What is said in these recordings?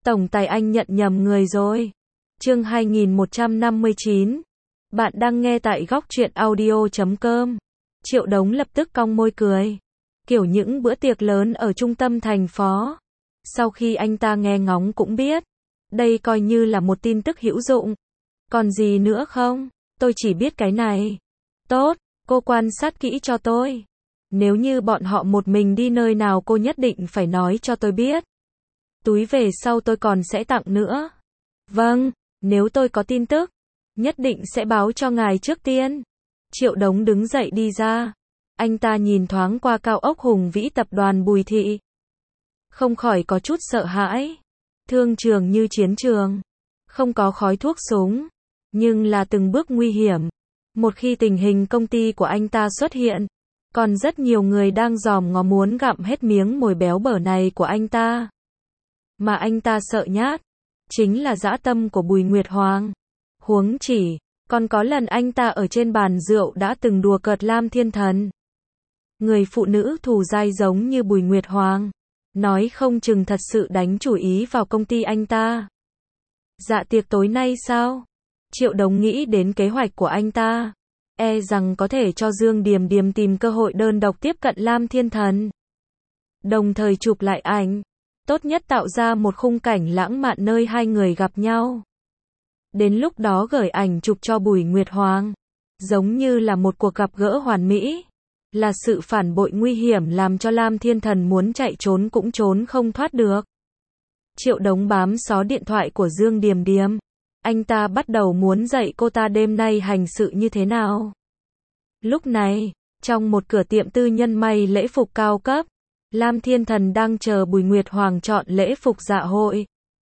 Tổng tài anh nhận nhầm người rồi. Chương 2159. Bạn đang nghe tại góc truyện audio.com. Triệu Đống lập tức cong môi cười. Kiểu những bữa tiệc lớn ở trung tâm thành phố. Sau khi anh ta nghe ngóng cũng biết. Đây coi như là một tin tức hữu dụng. Còn gì nữa không? Tôi chỉ biết cái này. Tốt, cô quan sát kỹ cho tôi. Nếu như bọn họ một mình đi nơi nào cô nhất định phải nói cho tôi biết. Túi về sau tôi còn sẽ tặng nữa. Vâng, nếu tôi có tin tức, nhất định sẽ báo cho ngài trước tiên. Triệu Đống đứng dậy đi ra. Anh ta nhìn thoáng qua cao ốc hùng vĩ tập đoàn Bùi Thị. Không khỏi có chút sợ hãi. Thương trường như chiến trường. Không có khói thuốc súng. Nhưng là từng bước nguy hiểm. Một khi tình hình công ty của anh ta xuất hiện, còn rất nhiều người đang dòm ngó muốn gặm hết miếng mồi béo bở này của anh ta. Mà anh ta sợ nhát, chính là dã tâm của Bùi Nguyệt Hoàng. Huống chỉ, còn có lần anh ta ở trên bàn rượu đã từng đùa cợt Lam Thiên Thần. Người phụ nữ thù dai giống như Bùi Nguyệt Hoàng, nói không chừng thật sự đánh chủ ý vào công ty anh ta. Dạ tiệc tối nay sao? Triệu Đống nghĩ đến kế hoạch của anh ta. E rằng có thể cho Dương Điềm Điềm tìm cơ hội đơn độc tiếp cận Lam Thiên Thần. Đồng thời chụp lại ảnh. Tốt nhất tạo ra một khung cảnh lãng mạn nơi hai người gặp nhau. Đến lúc đó gửi ảnh chụp cho Bùi Nguyệt Hoàng. Giống như là một cuộc gặp gỡ hoàn mỹ. Là sự phản bội nguy hiểm làm cho Lam Thiên Thần muốn chạy trốn cũng trốn không thoát được. Triệu Đống bám xó điện thoại của Dương Điềm Điềm. Anh ta bắt đầu muốn dạy cô ta đêm nay hành sự như thế nào. Lúc này, trong một cửa tiệm tư nhân may lễ phục cao cấp, Lam Thiên Thần đang chờ Bùi Nguyệt Hoàng chọn lễ phục dạ hội.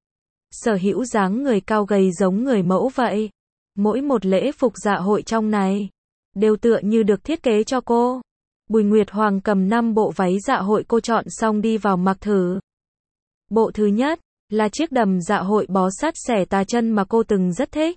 Sở hữu dáng người cao gầy giống người mẫu vậy. Mỗi một lễ phục dạ hội trong này, đều tựa như được thiết kế cho cô. Bùi Nguyệt Hoàng cầm 5 bộ váy dạ hội cô chọn xong đi vào mặc thử. Bộ thứ nhất, là chiếc đầm dạ hội bó sát xẻ tà chân mà cô từng rất thích.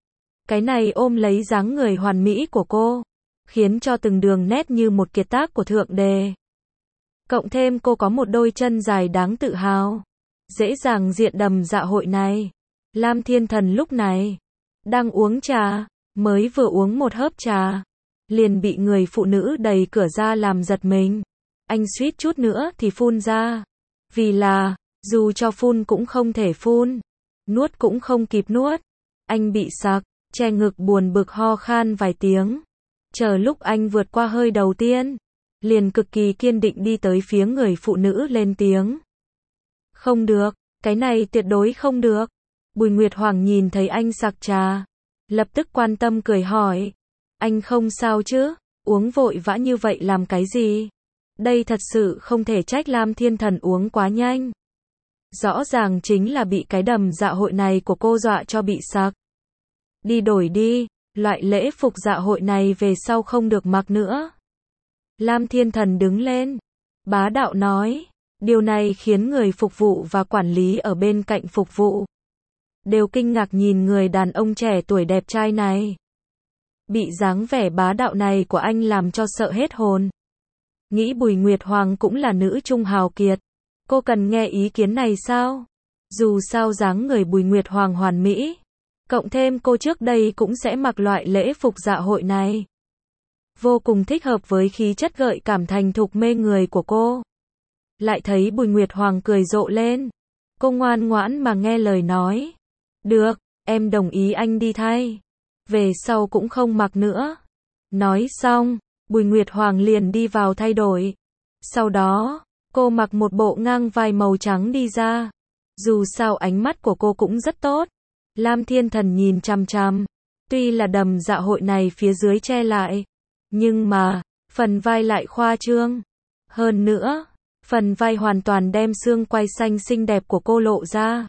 Cái này ôm lấy dáng người hoàn mỹ của cô, khiến cho từng đường nét như một kiệt tác của thượng đế. Cộng thêm cô có một đôi chân dài đáng tự hào, dễ dàng diện đầm dạ hội này. Lam Thiên Thần lúc này đang uống trà, mới vừa uống một hớp trà, liền bị người phụ nữ đẩy cửa ra làm giật mình. Anh suýt chút nữa thì phun ra. Vì là, dù cho phun cũng không thể phun, nuốt cũng không kịp nuốt. Anh bị sặc, che ngực buồn bực ho khan vài tiếng. Chờ lúc anh vượt qua hơi đầu tiên, liền cực kỳ kiên định đi tới phía người phụ nữ lên tiếng. Không được, cái này tuyệt đối không được. Bùi Nguyệt Hoàng nhìn thấy anh sặc trà, lập tức quan tâm cười hỏi. Anh không sao chứ, uống vội vã như vậy làm cái gì? Đây thật sự không thể trách Lam Thiên Thần uống quá nhanh. Rõ ràng chính là bị cái đầm dạ hội này của cô dọa cho bị sặc. Đi đổi đi, loại lễ phục dạ hội này về sau không được mặc nữa. Lam Thiên Thần đứng lên, bá đạo nói. Điều này khiến người phục vụ và quản lý ở bên cạnh phục vụ đều kinh ngạc nhìn người đàn ông trẻ tuổi đẹp trai này. Bị dáng vẻ bá đạo này của anh làm cho sợ hết hồn. Nghĩ Bùi Nguyệt Hoàng cũng là nữ trung hào kiệt. Cô cần nghe ý kiến này sao? Dù sao dáng người Bùi Nguyệt Hoàng hoàn mỹ. Cộng thêm cô trước đây cũng sẽ mặc loại lễ phục dạ hội này. Vô cùng thích hợp với khí chất gợi cảm thành thục mê người của cô. Lại thấy Bùi Nguyệt Hoàng cười rộ lên. Cô ngoan ngoãn mà nghe lời nói. Được, em đồng ý anh đi thay. Về sau cũng không mặc nữa. Nói xong, Bùi Nguyệt Hoàng liền đi vào thay đổi. Sau đó, cô mặc một bộ ngang vai màu trắng đi ra. Dù sao ánh mắt của cô cũng rất tốt. Lam Thiên Thần nhìn chằm chằm. Tuy là đầm dạ hội này phía dưới che lại, nhưng mà, phần vai lại khoa trương. Hơn nữa, phần vai hoàn toàn đem xương quai xanh xinh đẹp của cô lộ ra.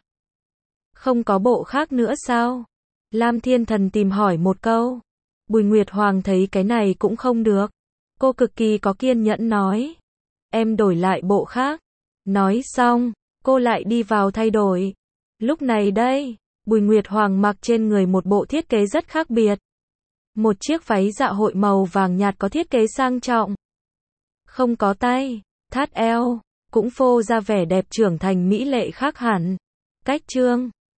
Không có bộ khác nữa sao? Lam Thiên Thần tìm hỏi một câu. Bùi Nguyệt Hoàng thấy cái này cũng không được. Cô cực kỳ có kiên nhẫn nói. Em đổi lại bộ khác. Nói xong, cô lại đi vào thay đổi. Lúc này đây, Bùi Nguyệt Hoàng mặc trên người một bộ thiết kế rất khác biệt. Một chiếc váy dạ hội màu vàng nhạt có thiết kế sang trọng. Không có tay, thắt eo, cũng phô ra vẻ đẹp trưởng thành mỹ lệ khác hẳn. Cách chương